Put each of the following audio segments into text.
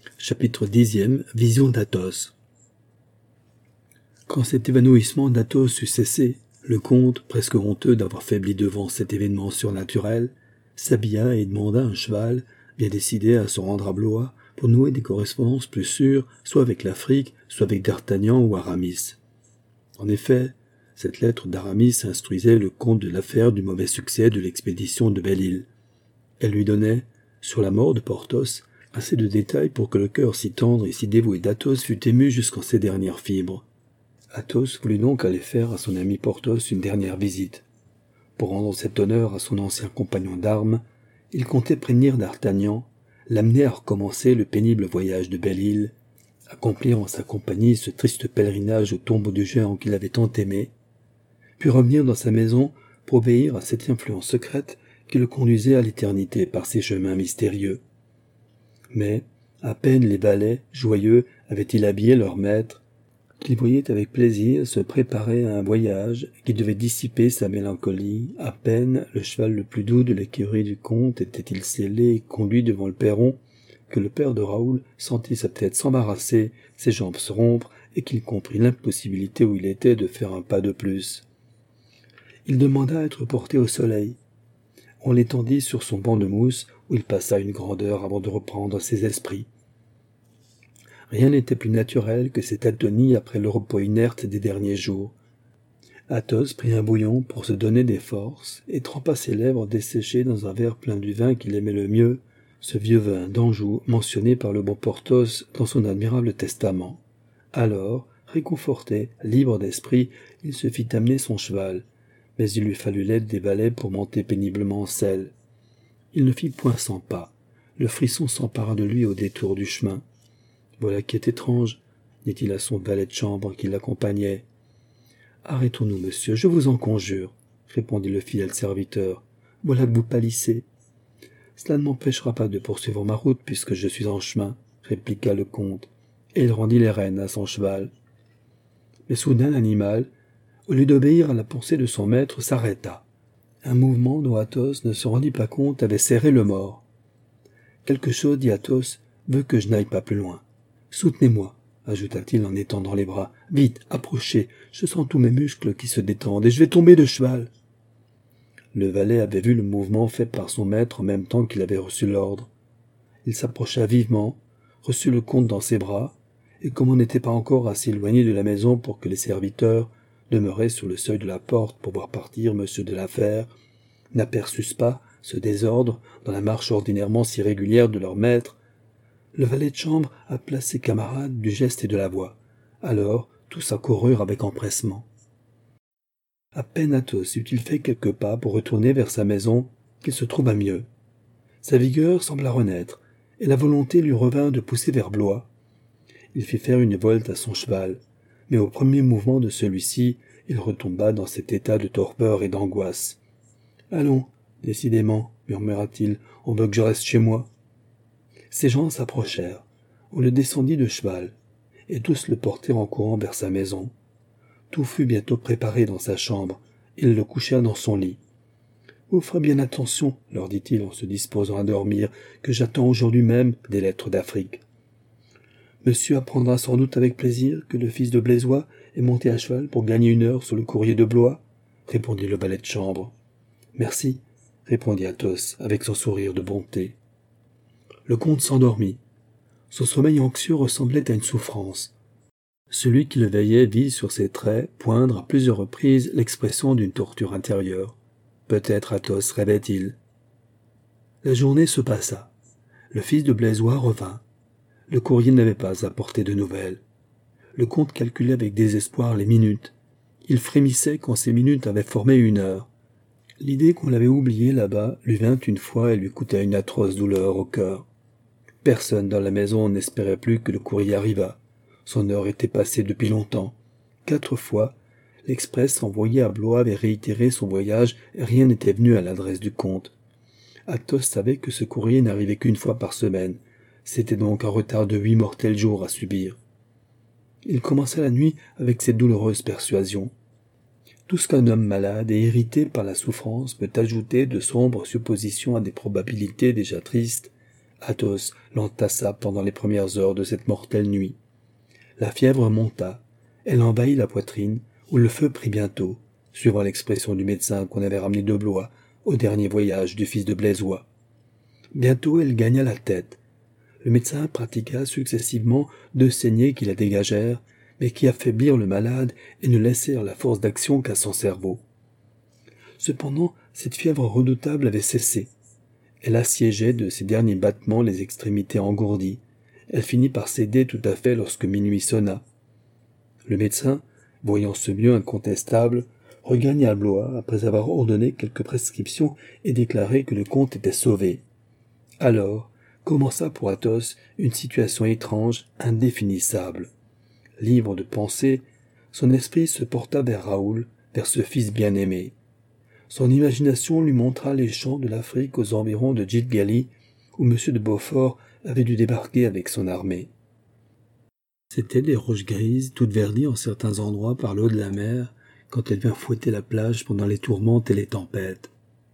Chapitre 10e. Vision d'Athos. Quand cet évanouissement d'Athos eut cessé, le comte, presque honteux d'avoir faibli devant cet événement surnaturel, s'habilla et demanda un cheval, bien décidé à se rendre à Blois pour nouer des correspondances plus sûres, soit avec l'Afrique, soit avec d'Artagnan ou Aramis. En effet, cette lettre d'Aramis instruisait le comte de l'affaire du mauvais succès de l'expédition de Belle-Île. Elle lui donnait, sur la mort de Porthos, assez de détails pour que le cœur si tendre et si dévoué d'Athos fût ému jusqu'en ses dernières fibres. Athos voulut donc aller faire à son ami Porthos une dernière visite. Pour rendre cet honneur à son ancien compagnon d'armes, il comptait prévenir d'Artagnan, l'amener à recommencer le pénible voyage de Belle-Île, accomplir en sa compagnie ce triste pèlerinage au tombeau du géant qu'il avait tant aimé, puis revenir dans sa maison pour obéir à cette influence secrète qui le conduisait à l'éternité par ses chemins mystérieux. Mais, à peine les valets, joyeux, avaient-ils habillé leur maître, qu'il voyait avec plaisir se préparer à un voyage qui devait dissiper sa mélancolie. À peine le cheval le plus doux de l'écurie du comte était-il sellé et conduit devant le perron, que le père de Raoul sentit sa tête s'embarrasser, ses jambes se rompre, et qu'il comprit l'impossibilité où il était de faire un pas de plus. Il demanda à être porté au soleil. On l'étendit sur son banc de mousse, où il passa une grande heure avant de reprendre ses esprits. Rien n'était plus naturel que cette atonie après le repos inerte des derniers jours. Athos prit un bouillon pour se donner des forces et trempa ses lèvres desséchées dans un verre plein du vin qu'il aimait le mieux, ce vieux vin d'Anjou mentionné par le bon Porthos dans son admirable testament. Alors, réconforté, libre d'esprit, il se fit amener son cheval, mais il lui fallut l'aide des valets pour monter péniblement en selle. Il ne fit point 100 pas. Le frisson s'empara de lui au détour du chemin. « Voilà qui est étrange, » dit-il à son valet de chambre qui l'accompagnait. « Arrêtons-nous, monsieur, je vous en conjure, » répondit le fidèle serviteur. « Voilà que vous pâlissez. »« Cela ne m'empêchera pas de poursuivre ma route puisque je suis en chemin, » répliqua le comte, et il rendit les rênes à son cheval. Mais soudain l'animal, au lieu d'obéir à la pensée de son maître, s'arrêta. Un mouvement dont Athos ne se rendit pas compte avait serré le mort. « Quelque chose, dit Athos, veut que je n'aille pas plus loin. Soutenez-moi, ajouta-t-il en étendant les bras. Vite, approchez, je sens tous mes muscles qui se détendent et je vais tomber de cheval. Le valet avait vu le mouvement fait par son maître en même temps qu'il avait reçu l'ordre. Il s'approcha vivement, reçut le comte dans ses bras, et comme on n'était pas encore assez éloigné de la maison pour que les serviteurs, demeurés sur le seuil de la porte pour voir partir monsieur de la Fère, n'aperçussent pas ce désordre dans la marche ordinairement si régulière de leur maître, le valet de chambre appela ses camarades du geste et de la voix. Alors, tous accoururent avec empressement. À peine Athos eut-il fait quelques pas pour retourner vers sa maison qu'il se trouva mieux. Sa vigueur sembla renaître, et la volonté lui revint de pousser vers Blois. Il fit faire une volte à son cheval, mais au premier mouvement de celui-ci, il retomba dans cet état de torpeur et d'angoisse. « Allons, décidément, murmura-t-il, on veut que je reste chez moi. » Ces gens s'approchèrent. On le descendit de cheval, et tous le portèrent en courant vers sa maison. Tout fut bientôt préparé dans sa chambre. Il le coucha dans son lit. « Vous ferez bien attention, leur dit-il en se disposant à dormir, que j'attends aujourd'hui même des lettres d'Afrique. Monsieur apprendra sans doute avec plaisir que le fils de Blaisois est monté à cheval pour gagner une heure sur le courrier de Blois, répondit le valet de chambre. Merci, répondit Athos avec son sourire de bonté. Le comte s'endormit. Son sommeil anxieux ressemblait à une souffrance. Celui qui le veillait vit sur ses traits poindre à plusieurs reprises l'expression d'une torture intérieure. Peut-être Athos rêvait-il. La journée se passa. Le fils de Blaisois revint. Le courrier n'avait pas apporté de nouvelles. Le comte calculait avec désespoir les minutes. Il frémissait quand ces minutes avaient formé une heure. L'idée qu'on l'avait oublié là-bas lui vint une fois et lui coûta une atroce douleur au cœur. Personne dans la maison n'espérait plus que le courrier arrivât. Son heure était passée depuis longtemps. 4 fois, l'express envoyé à Blois avait réitéré son voyage et rien n'était venu à l'adresse du comte. Athos savait que ce courrier n'arrivait qu'une fois par semaine. C'était donc un retard de 8 mortels jours à subir. Il commença la nuit avec cette douloureuse persuasion. Tout ce qu'un homme malade et irrité par la souffrance peut ajouter de sombres suppositions à des probabilités déjà tristes, Athos l'entassa pendant les premières heures de cette mortelle nuit. La fièvre monta, elle envahit la poitrine, où le feu prit bientôt, suivant l'expression du médecin qu'on avait ramené de Blois au dernier voyage du fils de Blaisois. Bientôt elle gagna la tête. Le médecin pratiqua successivement 2 saignées qui la dégagèrent, mais qui affaiblirent le malade et ne laissèrent la force d'action qu'à son cerveau. Cependant, cette fièvre redoutable avait cessé. Elle assiégeait de ses derniers battements les extrémités engourdies. Elle finit par céder tout à fait lorsque minuit sonna. Le médecin, voyant ce mieux incontestable, regagna Blois après avoir ordonné quelques prescriptions et déclaré que le comte était sauvé. Alors commença pour Athos une situation étrange, indéfinissable. Libre de pensée, son esprit se porta vers Raoul, vers ce fils bien-aimé. Son imagination lui montra les champs de l'Afrique aux environs de Djidgali, où M. de Beaufort avait dû débarquer avec son armée. C'étaient des roches grises, toutes verdies en certains endroits par l'eau de la mer, quand elle vient fouetter la plage pendant les tourmentes et les tempêtes.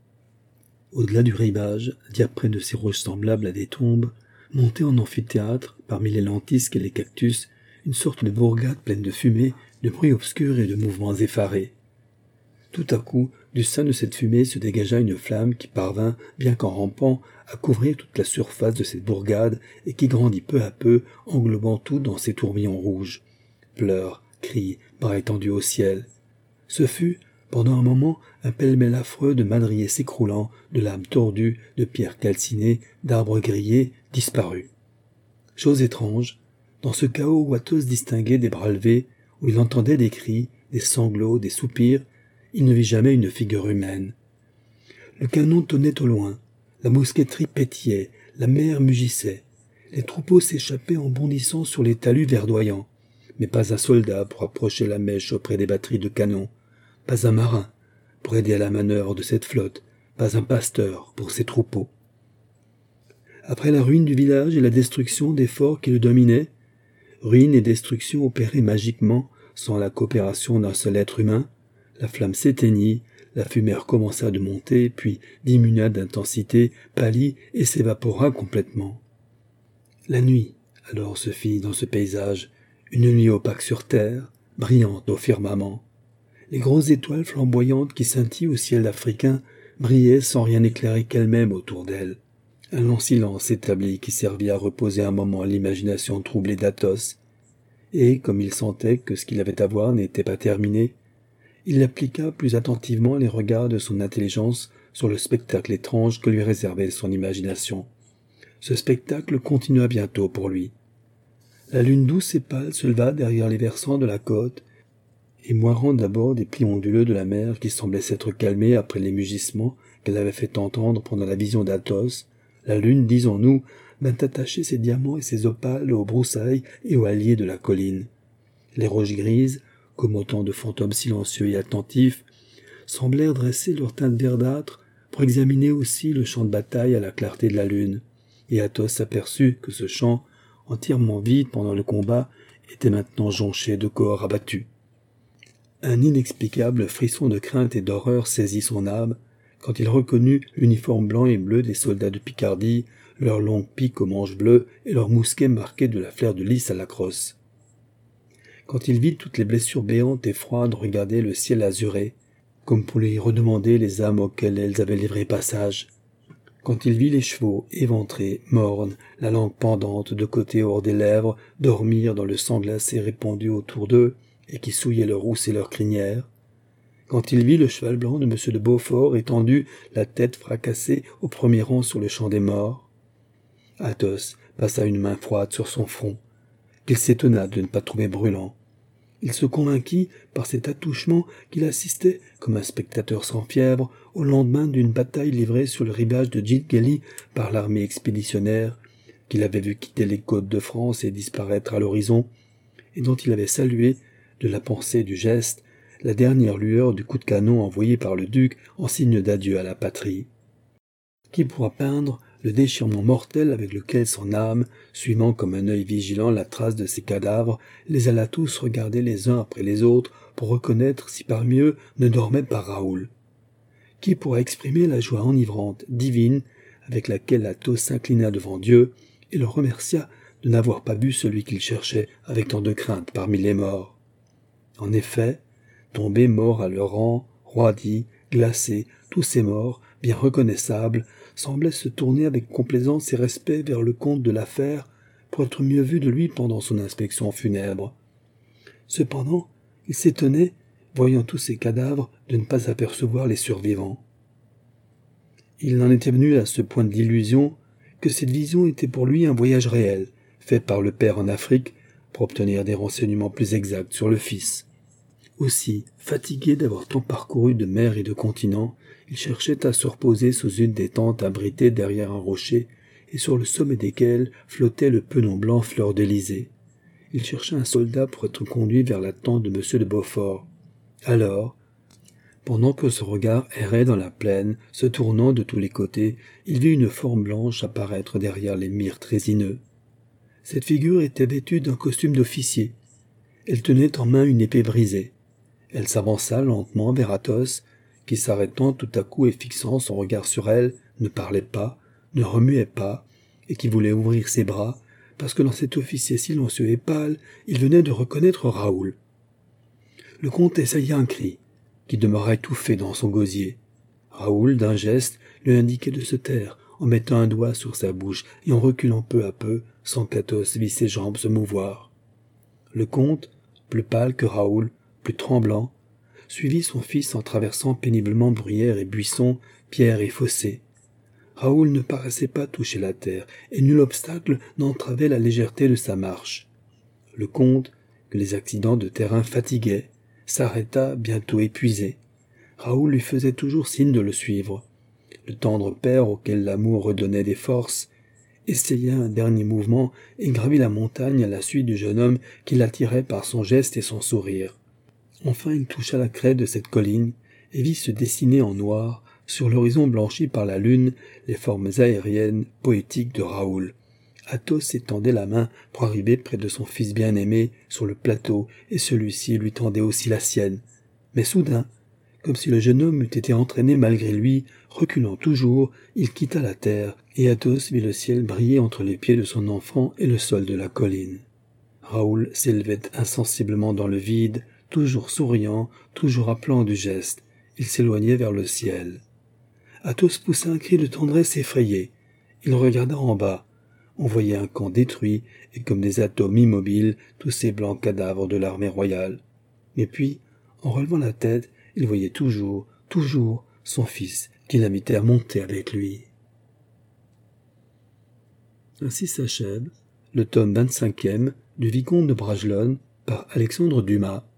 Au-delà du rivage, diaprès de ces roches semblables à des tombes, montait en amphithéâtre, parmi les lentisques et les cactus, une sorte de bourgade pleine de fumée, de bruits obscurs et de mouvements effarés. Tout à coup, du sein de cette fumée se dégagea une flamme qui parvint, bien qu'en rampant, à couvrir toute la surface de cette bourgade et qui grandit peu à peu, englobant tout dans ses tourbillons rouges. Pleurs, cris, bras étendus au ciel. Ce fut, pendant un moment, un pêle-mêle affreux de madriers s'écroulant, de lames tordues, de pierres calcinées, d'arbres grillés, disparus. Chose étrange, dans ce chaos où Athos distinguait des bras levés, où il entendait des cris, des sanglots, des soupirs, il ne vit jamais une figure humaine. Le canon tonnait au loin, la mousqueterie pétillait, la mer mugissait, les troupeaux s'échappaient en bondissant sur les talus verdoyants, mais pas un soldat pour approcher la mèche auprès des batteries de canons, pas un marin pour aider à la manœuvre de cette flotte, pas un pasteur pour ses troupeaux. Après la ruine du village et la destruction des forts qui le dominaient, ruine et destruction opérées magiquement, sans la coopération d'un seul être humain, la flamme s'éteignit, la fumée recommença de monter, puis diminua d'intensité, pâlit et s'évapora complètement. La nuit, alors, se fit dans ce paysage, une nuit opaque sur terre, brillante au firmament. Les grosses étoiles flamboyantes qui scintillent au ciel africain brillaient sans rien éclairer qu'elles-mêmes autour d'elles. Un long silence établi qui servit à reposer un moment l'imagination troublée d'Athos, et, comme il sentait que ce qu'il avait à voir n'était pas terminé, il appliqua plus attentivement les regards de son intelligence sur le spectacle étrange que lui réservait son imagination. Ce spectacle continua bientôt pour lui. La lune douce et pâle se leva derrière les versants de la côte, et moirant d'abord des plis onduleux de la mer qui semblaient s'être calmés après les mugissements qu'elle avait fait entendre pendant la vision d'Athos, la lune, disons-nous, vint attacher ses diamants et ses opales aux broussailles et aux halliers de la colline. Les roches grises, comme autant de fantômes silencieux et attentifs, semblèrent dresser leur teinte verdâtre pour examiner aussi le champ de bataille à la clarté de la lune, et Athos s'aperçut que ce champ, entièrement vide pendant le combat, était maintenant jonché de corps abattus. Un inexplicable frisson de crainte et d'horreur saisit son âme quand il reconnut l'uniforme blanc et bleu des soldats de Picardie, leurs longues piques aux manches bleues et leurs mousquets marqués de la fleur de lys à la crosse. Quand il vit toutes les blessures béantes et froides regarder le ciel azuré, comme pour lui redemander les âmes auxquelles elles avaient livré passage, quand il vit les chevaux éventrés, mornes, la langue pendante de côté hors des lèvres, dormir dans le sang glacé répandu autour d'eux et qui souillait leurs rousses et leurs crinières, quand il vit le cheval blanc de M. de Beaufort étendu, la tête fracassée au premier rang sur le champ des morts, Athos passa une main froide sur son front, qu'il s'étonna de ne pas trouver brûlant. Il se convainquit, par cet attouchement, qu'il assistait, comme un spectateur sans fièvre, au lendemain d'une bataille livrée sur le rivage de Djidgali par l'armée expéditionnaire, qu'il avait vu quitter les côtes de France et disparaître à l'horizon, et dont il avait salué, de la pensée et du geste, la dernière lueur du coup de canon envoyé par le duc en signe d'adieu à la patrie. Qui pourra peindre le déchirement mortel avec lequel son âme, suivant comme un œil vigilant la trace de ces cadavres, les alla tous regarder les uns après les autres pour reconnaître si parmi eux ne dormait pas Raoul? Qui pourra exprimer la joie enivrante, divine, avec laquelle Athos s'inclina devant Dieu et le remercia de n'avoir pas vu celui qu'il cherchait avec tant de crainte parmi les morts. En effet, tombés morts à leur rang, roidis, glacés, tous ces morts, bien reconnaissables, semblaient se tourner avec complaisance et respect vers le comte de la Fère pour être mieux vu de lui pendant son inspection funèbre. Cependant, il s'étonnait, voyant tous ces cadavres, de ne pas apercevoir les survivants. Il en était venu à ce point d'illusion que cette vision était pour lui un voyage réel, fait par le père en Afrique pour obtenir des renseignements plus exacts sur le fils. Aussi, fatigué d'avoir tant parcouru de mers et de continents, il cherchait à se reposer sous une des tentes abritées derrière un rocher et sur le sommet desquelles flottait le penon blanc fleur-d'Élysée. Il cherchait un soldat pour être conduit vers la tente de M. de Beaufort. Alors, pendant que son regard errait dans la plaine, se tournant de tous les côtés, il vit une forme blanche apparaître derrière les myrtes résineux. Cette figure était vêtue d'un costume d'officier. Elle tenait en main une épée brisée. Elle s'avança lentement vers Athos, qui s'arrêtant tout à coup et fixant son regard sur elle, ne parlait pas, ne remuait pas, et qui voulait ouvrir ses bras, parce que dans cet officier silencieux et pâle, il venait de reconnaître Raoul. Le comte essaya un cri, qui demeura étouffé dans son gosier. Raoul, d'un geste, lui indiquait de se taire, en mettant un doigt sur sa bouche et en reculant peu à peu, sans qu'Athos vît ses jambes se mouvoir. Le comte, plus pâle que Raoul, plus tremblant, suivit son fils en traversant péniblement bruyères et buissons, pierres et fossés. Raoul ne paraissait pas toucher la terre, et nul obstacle n'entravait la légèreté de sa marche. Le comte, que les accidents de terrain fatiguaient, s'arrêta, bientôt épuisé. Raoul lui faisait toujours signe de le suivre. Le tendre père, auquel l'amour redonnait des forces, essaya un dernier mouvement et gravit la montagne à la suite du jeune homme qui l'attirait par son geste et son sourire. Enfin il toucha la crête de cette colline et vit se dessiner en noir, sur l'horizon blanchi par la lune, les formes aériennes, poétiques de Raoul. Athos étendait la main pour arriver près de son fils bien-aimé sur le plateau, et celui-ci lui tendait aussi la sienne. Mais soudain, comme si le jeune homme eût été entraîné malgré lui, reculant toujours, il quitta la terre, et Athos vit le ciel briller entre les pieds de son enfant et le sol de la colline. Raoul s'élevait insensiblement dans le vide, toujours souriant, toujours appelant du geste. Il s'éloignait vers le ciel. Athos poussa un cri de tendresse effrayé. Il regarda en bas. On voyait un camp détruit, et comme des atomes immobiles, tous ces blancs cadavres de l'armée royale. Et puis, en relevant la tête, il voyait toujours son fils, qu'il invitait à monter avec lui. Ainsi s'achève le tome 25e du Vicomte de Bragelonne par Alexandre Dumas,